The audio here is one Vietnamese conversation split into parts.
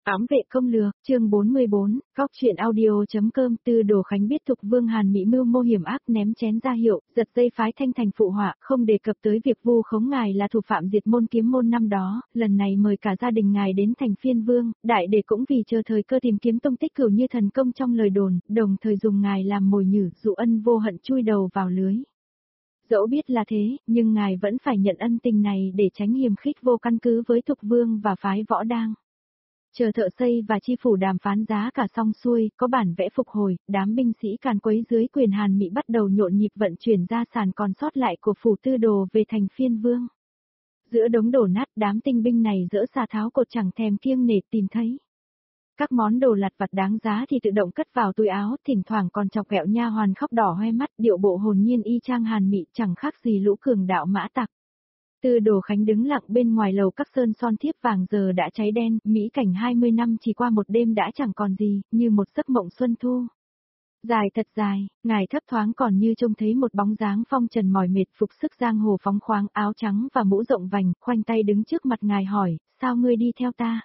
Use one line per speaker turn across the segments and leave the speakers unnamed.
Ám vệ công lừa, chương 44, góc truyện audio.com. Tư Đồ Khánh biết Thục Vương Hàn Mỹ mưu mô hiểm ác, ném chén ra hiệu, giật dây phái Thanh Thành phụ họa, không đề cập tới việc vu khống ngài là thủ phạm diệt môn kiếm môn năm đó, lần này mời cả gia đình ngài đến thành Phiên Vương, đại để cũng vì chờ thời cơ tìm kiếm tông tích Cửu Như thần công trong lời đồn, đồng thời dùng ngài làm mồi nhử, dụ ân vô hận chui đầu vào lưới. Dẫu biết là thế, nhưng ngài vẫn phải nhận ân tình này để tránh hiềm khích vô căn cứ với Thục Vương và phái Võ Đang. Chờ thợ xây và chi phủ đàm phán giá cả xong xuôi, có bản vẽ phục hồi, đám binh sĩ càn quấy dưới quyền Hàn Mỹ bắt đầu nhộn nhịp vận chuyển gia sản còn sót lại của phủ Tư Đồ về thành Phiên Vương. Giữa đống đổ nát, đám tinh binh này dỡ xà tháo cột chẳng thèm kiêng nể tìm thấy. Các món đồ lặt vặt đáng giá thì tự động cất vào túi áo, thỉnh thoảng còn chọc ghẹo nha hoàn khóc đỏ hoe mắt, điệu bộ hồn nhiên y chang Hàn Mỹ, chẳng khác gì lũ cường đạo mã tặc. Tư Đồ Khánh đứng lặng bên ngoài lầu các sơn son thiếp vàng giờ đã cháy đen, mỹ cảnh 20 năm chỉ qua một đêm đã chẳng còn gì, như một giấc mộng xuân thu. Dài thật dài, ngài thấp thoáng còn như trông thấy một bóng dáng phong trần mỏi mệt, phục sức giang hồ phóng khoáng, áo trắng và mũ rộng vành, khoanh tay đứng trước mặt ngài hỏi, sao ngươi đi theo ta?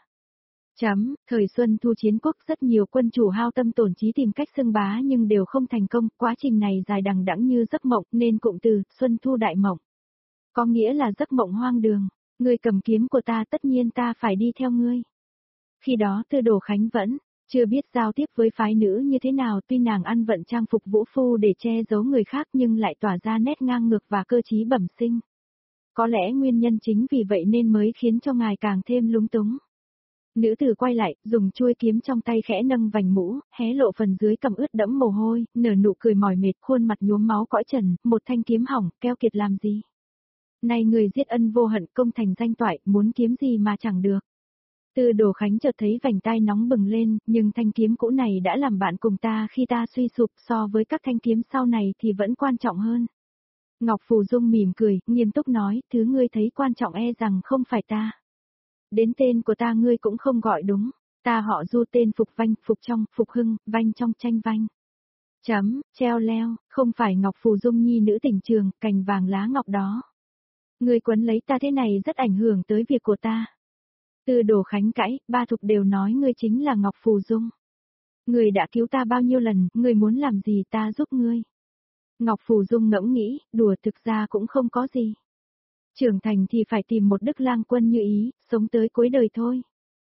Thời Xuân Thu chiến quốc rất nhiều quân chủ hao tâm tổn trí tìm cách xưng bá nhưng đều không thành công, quá trình này dài đằng đẵng như giấc mộng nên cụm từ Xuân Thu đại mộng. Có nghĩa là giấc mộng hoang đường, ngươi cầm kiếm của ta tất nhiên ta phải đi theo ngươi. Khi đó Tư Đồ Khánh vẫn chưa biết giao tiếp với phái nữ như thế nào, tuy nàng ăn vận trang phục vũ phu để che giấu người khác nhưng lại tỏa ra nét ngang ngược và cơ trí bẩm sinh. Có lẽ nguyên nhân chính vì vậy nên mới khiến cho ngài càng thêm lúng túng. Nữ tử quay lại, dùng chuôi kiếm trong tay khẽ nâng vành mũ, hé lộ phần dưới cằm ướt đẫm mồ hôi, nở nụ cười mỏi mệt, khuôn mặt nhuốm máu cõi trần, một thanh kiếm hỏng, keo kiệt làm gì? Này người giết ân vô hận, công thành danh toại, muốn kiếm gì mà chẳng được. Tư Đồ Khánh chợt thấy vành tai nóng bừng lên, nhưng thanh kiếm cũ này đã làm bạn cùng ta khi ta suy sụp, so với các thanh kiếm sau này thì vẫn quan trọng hơn. Ngọc Phù Dung mỉm cười, nghiêm túc nói, thứ ngươi thấy quan trọng e rằng không phải ta. Đến tên của ta ngươi cũng không gọi đúng, ta họ Du, tên Phục Vanh, Phục Trong, Phục Hưng, Vanh trong tranh Vanh. Treo leo, không phải Ngọc Phù Dung nhi nữ tình trường, cành vàng lá ngọc đó. Ngươi quấn lấy ta thế này rất ảnh hưởng tới việc của ta. Tư Đồ Khánh cãi, ba Thục đều nói ngươi chính là Ngọc Phù Dung. Ngươi đã cứu ta bao nhiêu lần, ngươi muốn làm gì ta giúp ngươi. Ngọc Phù Dung ngẫm nghĩ, đùa thực ra cũng không có gì. Trưởng thành thì phải tìm một đức lang quân như ý, sống tới cuối đời thôi.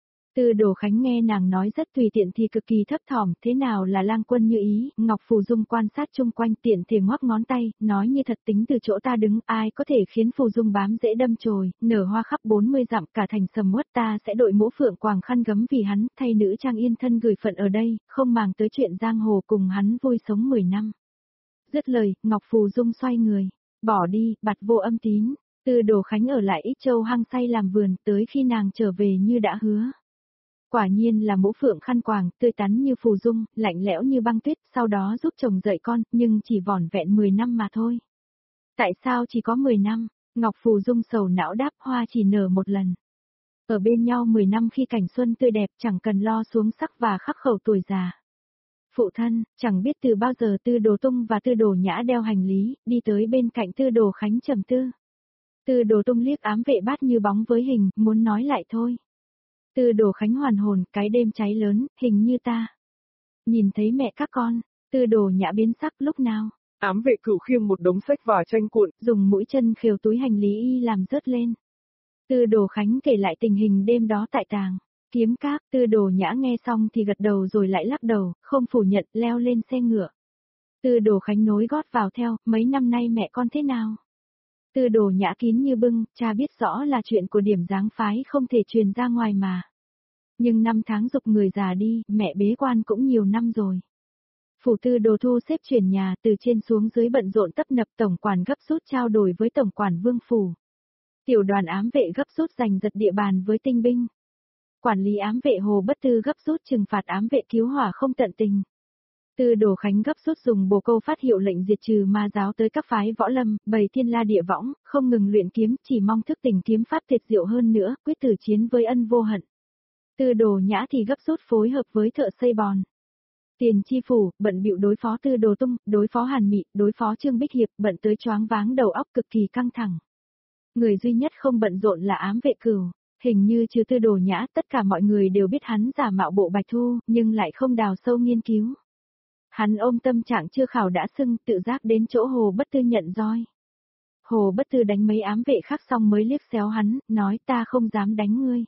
Tư Đồ Khánh nghe nàng nói rất tùy tiện thì cực kỳ thấp thỏm, thế nào là lang quân như ý, Ngọc Phù Dung quan sát chung quanh tiện thể ngoắc ngón tay, nói như thật tính từ chỗ ta đứng, ai có thể khiến Phù Dung bám dễ đâm chồi, nở hoa khắp 40 dặm cả thành sầm uất, ta sẽ đội mũ phượng quàng khăn gấm vì hắn, thay nữ trang yên thân gửi phận ở đây, không màng tới chuyện giang hồ cùng hắn vui sống 10 năm. Dứt lời, Ngọc Phù Dung xoay người, bỏ đi, bặt vô âm tín. Tư Đồ Khánh ở lại Ích Châu hăng say làm vườn, tới khi nàng trở về như đã hứa. Quả nhiên là mũ phượng khăn quàng, tươi tắn như Phù Dung, lạnh lẽo như băng tuyết, sau đó giúp chồng dạy con, nhưng chỉ vỏn vẹn 10 năm mà thôi. Tại sao chỉ có 10 năm? Ngọc Phù Dung sầu não đáp, hoa chỉ nở một lần. Ở bên nhau 10 năm khi cảnh xuân tươi đẹp, chẳng cần lo xuống sắc và khắc khẩu tuổi già. Phụ thân, chẳng biết từ bao giờ Tư Đồ Tung và Tư Đồ Nhã đeo hành lý, đi tới bên cạnh Tư Đồ Khánh trầm tư. Tư Đồ Tung liếc ám vệ bát như bóng với hình, muốn nói lại thôi. Tư Đồ Khánh hoàn hồn, cái đêm cháy lớn, hình như ta. Nhìn thấy mẹ các con, Tư Đồ Nhã biến sắc lúc nào.
Ám vệ cửu khiêng một đống sách và tranh cuộn,
dùng mũi chân khều túi hành lý y làm rớt lên. Tư Đồ Khánh kể lại tình hình đêm đó tại Tàng Kiếm Các, Tư Đồ Nhã nghe xong thì gật đầu rồi lại lắc đầu, không phủ nhận, leo lên xe ngựa. Tư Đồ Khánh nối gót vào theo, mấy năm nay mẹ con thế nào? Tư Đồ Nhã kín như bưng, cha biết rõ là chuyện của điểm giáng phái không thể truyền ra ngoài mà. Nhưng năm tháng dục người già đi, mẹ bế quan cũng nhiều năm rồi. Phủ Tư Đồ thu xếp chuyển nhà, từ trên xuống dưới bận rộn tấp nập, tổng quản gấp rút trao đổi với tổng quản Vương phủ. Tiểu đoàn ám vệ gấp rút giành giật địa bàn với tinh binh. Quản lý ám vệ Hồ Bất Tư gấp rút trừng phạt ám vệ cứu hỏa không tận tình. Tư Đồ Khánh gấp rút dùng bồ câu phát hiệu lệnh diệt trừ ma giáo tới các phái võ lâm, bày thiên la địa võng, không ngừng luyện kiếm, chỉ mong thức tỉnh kiếm pháp tuyệt diệu hơn nữa, quyết tử chiến với ân vô hận. Tư Đồ Nhã thì gấp rút phối hợp với thợ xây bòn. Tiền Chi phủ, bận bịu đối phó Tư Đồ Tung, đối phó Hàn Mị, đối phó Trương Bích Hiệp, bận tới choáng váng đầu óc cực kỳ căng thẳng. Người duy nhất không bận rộn là ám vệ Cửu. Hình như trừ Tư Đồ Nhã, tất cả mọi người đều biết hắn giả mạo Bộ Bạch Thu, nhưng lại không đào sâu nghiên cứu. Hắn ôm tâm trạng chưa khảo đã sưng, tự giác đến chỗ Hồ Bất Tư nhận roi. Hồ Bất Tư đánh mấy ám vệ khác xong mới liếc xéo hắn, nói ta không dám đánh ngươi.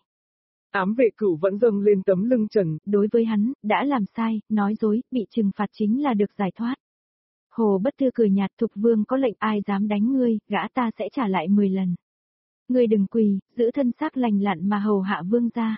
Ám vệ cửu vẫn dâng lên tấm lưng trần.
Đối với hắn, đã làm sai, nói dối, bị trừng phạt chính là được giải thoát. Hồ Bất Tư cười nhạt, Thục Vương có lệnh ai dám đánh ngươi, gã ta sẽ trả lại 10 lần. Ngươi đừng quỳ, giữ thân xác lành lặn mà hầu hạ vương gia.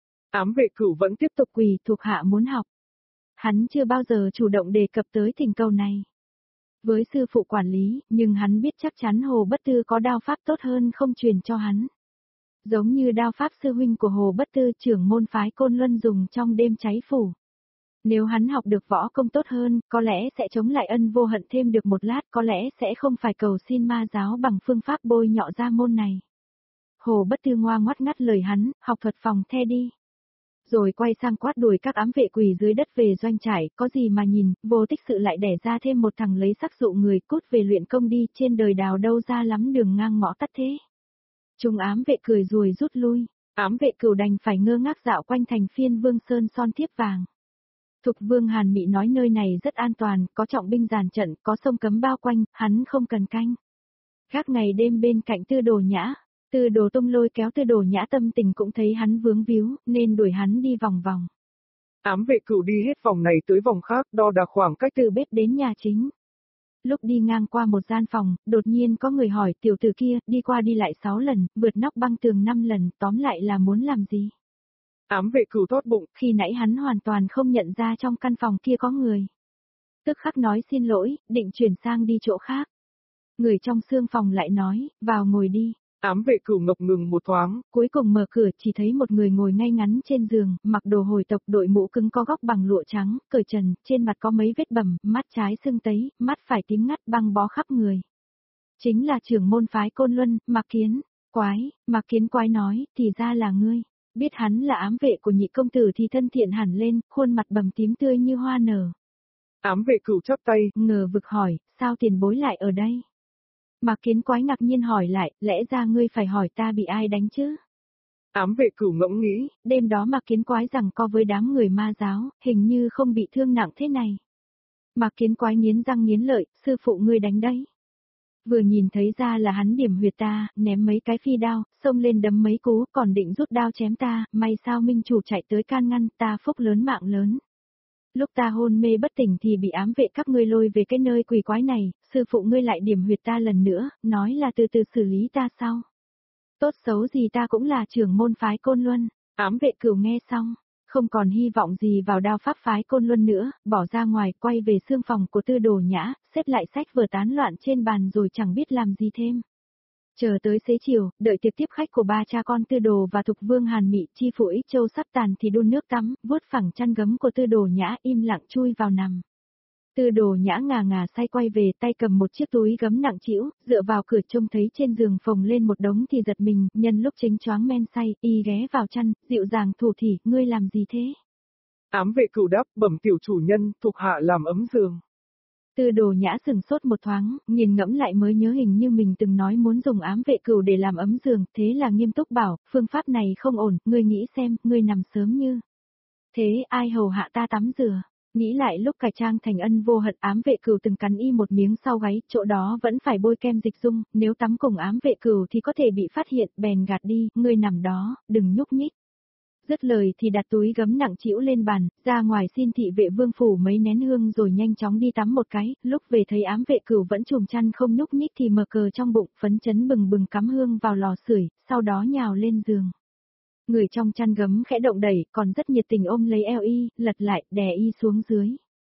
Ám vệ cửu vẫn tiếp tục
Quỳ, thuộc hạ muốn học. Hắn chưa bao giờ chủ động đề cập tới thỉnh cầu này. Với sư phụ quản lý, nhưng hắn biết chắc chắn Hồ Bất Tư có đao pháp tốt hơn không truyền cho hắn. Giống như đao pháp sư huynh của Hồ Bất Tư, trưởng môn phái Côn Luân dùng trong đêm cháy phủ. Nếu hắn học được võ công tốt hơn, có lẽ sẽ chống lại Ân Vô Hận thêm được một lát, có lẽ sẽ không phải cầu xin ma giáo bằng phương pháp bôi nhọ ra môn này. Hồ Bất Tư ngoa ngoắt ngắt lời hắn, học thuật phòng the đi. Rồi quay sang quát đuổi các ám vệ quỳ dưới đất về doanh trại, có gì mà nhìn, vô tích sự lại đẻ ra thêm một thằng lấy sắc dụ người, cút về luyện công đi, trên đời đào đâu ra lắm đường ngang ngõ tắt thế. Chúng ám vệ cười rồi rút lui, ám vệ cửu đành phải ngơ ngác dạo quanh thành Phiên Vương Sơn son thiếp vàng. Thục Vương Hàn Mị nói nơi này rất an toàn, có trọng binh dàn trận, có sông cấm bao quanh, hắn không cần canh. Gác ngày đêm bên cạnh Tư Đồ Nhã, Tư Đồ Tông lôi kéo Tư Đồ Nhã tâm tình cũng thấy hắn vướng víu, nên đuổi hắn đi vòng vòng.
Ám vệ cửu đi hết vòng này tới vòng khác, đo đạc khoảng cách
từ bếp đến nhà chính. Lúc đi ngang qua một gian phòng, đột nhiên có người hỏi tiểu tử kia, đi qua đi lại 6 lần, vượt nóc băng tường 5 lần, tóm lại là muốn làm gì?
Ám vệ cửu thót bụng,
khi nãy hắn hoàn toàn không nhận ra trong căn phòng kia có người. Tức khắc nói xin lỗi, định chuyển sang đi chỗ khác. Người trong xương phòng lại nói, vào ngồi đi.
Ám vệ cửu ngập ngừng một thoáng,
cuối cùng mở cửa chỉ thấy một người ngồi ngay ngắn trên giường, mặc đồ hồi tộc, đội mũ cứng có góc bằng lụa trắng, cởi trần, trên mặt có mấy vết bầm, mắt trái sưng tấy, mắt phải tím ngắt băng bó khắp người. Chính là trưởng môn phái Côn Luân, Mạc Kiến. Mạc Kiến quái nói, thì ra là ngươi. Biết hắn là ám vệ của nhị công tử thì thân thiện hẳn lên, khuôn mặt bầm tím tươi như hoa nở.
Ám vệ cửu chắp tay,
ngờ vực hỏi, sao tiền bối lại ở đây? Mạc Kiến quái ngạc nhiên hỏi lại, lẽ ra ngươi phải hỏi ta bị ai đánh chứ?
Ám vệ cửu ngẫm nghĩ,
đêm đó Mạc Kiến quái rằng co với đám người ma giáo, hình như không bị thương nặng thế này. Mạc Kiến quái nghiến răng nghiến lợi, sư phụ ngươi đánh đấy. Vừa nhìn thấy ra là hắn điểm huyệt ta, ném mấy cái phi đao, xông lên đấm mấy cú, còn định rút đao chém ta, may sao minh chủ chạy tới can ngăn, ta phúc lớn mạng lớn. Lúc ta hôn mê bất tỉnh thì bị ám vệ các ngươi lôi về cái nơi quỷ quái này, sư phụ ngươi lại điểm huyệt ta lần nữa, nói là từ từ xử lý ta sau. Tốt xấu gì ta cũng là trưởng môn phái Côn Luân. Ám vệ cửu nghe xong, không còn hy vọng gì vào đao pháp phái Côn Luân nữa, bỏ ra ngoài quay về xương phòng của Tư Đồ Nhã, xếp lại sách vở tán loạn trên bàn rồi chẳng biết làm gì thêm. Chờ tới xế chiều, đợi tiệc tiếp khách của ba cha con Tư Đồ và Thục Vương Hàn Mị, chi phủ Ích Châu sắp tàn thì đun nước tắm, vuốt phẳng chăn gấm của Tư Đồ Nhã im lặng chui vào nằm. Tư Đồ Nhã ngà ngà say quay về, tay cầm một chiếc túi gấm nặng trĩu, dựa vào cửa trông thấy trên giường phồng lên một đống thì giật mình, nhân lúc chính choáng men say, y ghé vào chăn, dịu dàng thủ thỉ, ngươi làm gì thế?
Ám vệ cửu đáp, bẩm tiểu chủ nhân, thuộc hạ làm ấm giường.
Tư Đồ Nhã sừng sốt một thoáng, nhìn ngẫm lại mới nhớ hình như mình từng nói muốn dùng ám vệ cửu để làm ấm giường, thế là nghiêm túc bảo, phương pháp này không ổn, ngươi nghĩ xem, ngươi nằm sớm như. Thế ai hầu hạ ta tắm rửa? Nghĩ lại lúc cải trang thành Ân Vô Hận, ám vệ cửu từng cắn y một miếng sau gáy, chỗ đó vẫn phải bôi kem dịch dung, nếu tắm cùng ám vệ cửu thì có thể bị phát hiện, bèn gạt đi, ngươi nằm đó, đừng nhúc nhích. Dứt lời thì đặt túi gấm nặng trĩu lên bàn, ra ngoài xin thị vệ vương phủ mấy nén hương rồi nhanh chóng đi tắm một cái, lúc về thấy ám vệ cửu vẫn chùm chăn không nhúc nhích thì mở cờ trong bụng, phấn chấn bừng bừng cắm hương vào lò sưởi, sau đó nhào lên giường. Người trong chăn gấm khẽ động đẩy, còn rất nhiệt tình ôm lấy eo y, lật lại, đè y xuống dưới.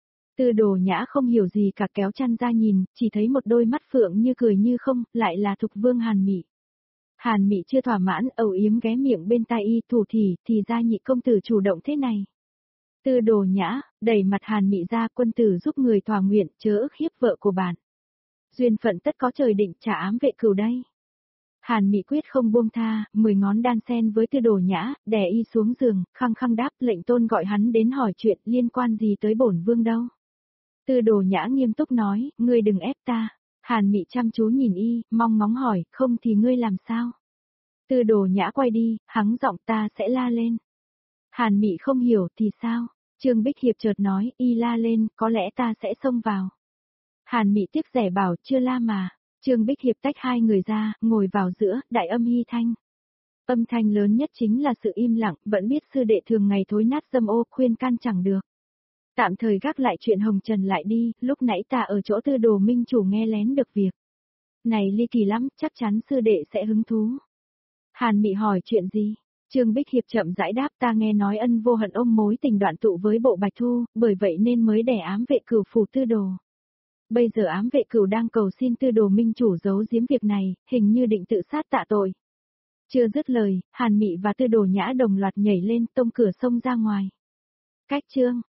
Tư Đồ Nhã không hiểu gì cả, kéo chăn ra nhìn, chỉ thấy một đôi mắt phượng như cười như không, lại là Thục Vương Hàn Mị. Hàn Mị chưa thỏa mãn, âu yếm ghé miệng bên tai y, thủ thì ra nhị công tử chủ động thế này. Tư Đồ Nhã, đẩy mặt Hàn Mị ra, quân tử giúp người thỏa nguyện, chớ ức hiếp vợ của bạn. Duyên phận tất có trời định, trả ám vệ cửu đây. Hàn Mị quyết không buông tha, 10 ngón đan sen với Tư Đồ Nhã, đè y xuống giường, khăng khăng đáp, lệnh tôn gọi hắn đến hỏi chuyện, liên quan gì tới bổn vương đâu. Tư Đồ Nhã nghiêm túc nói, ngươi đừng ép ta. Hàn Mị chăm chú nhìn y, mong ngóng hỏi, không thì ngươi làm sao? Tư Đồ Nhã quay đi, hắng giọng ta sẽ la lên. Hàn Mị không hiểu thì sao? Trương Bích Hiệp chợt nói, y la lên, có lẽ ta sẽ xông vào. Hàn Mị tiếc rẻ bảo, chưa la mà. Trương Bích Hiệp tách hai người ra, ngồi vào giữa, đại âm hy thanh. Âm thanh lớn nhất chính là sự im lặng, vẫn biết sư đệ thường ngày thối nát dâm ô, khuyên can chẳng được. Tạm thời gác lại chuyện hồng trần lại đi, lúc nãy ta ở chỗ Tư Đồ minh chủ nghe lén được việc. Này ly kỳ lắm, chắc chắn sư đệ sẽ hứng thú. Hàn Mị hỏi chuyện gì? Trương Bích Hiệp chậm rãi đáp, ta nghe nói Ân Vô Hận ôm mối tình đoạn tụ với Bộ Bạch Thu, bởi vậy nên mới đẻ ám vệ cửu phủ Tư Đồ. Bây giờ ám vệ cửu đang cầu xin Tư Đồ minh chủ giấu giếm việc này, hình như định tự sát tạ tội. Chưa dứt lời, Hàn Mị và Tư Đồ Nhã đồng loạt nhảy lên, tông cửa xông ra ngoài. Cách chương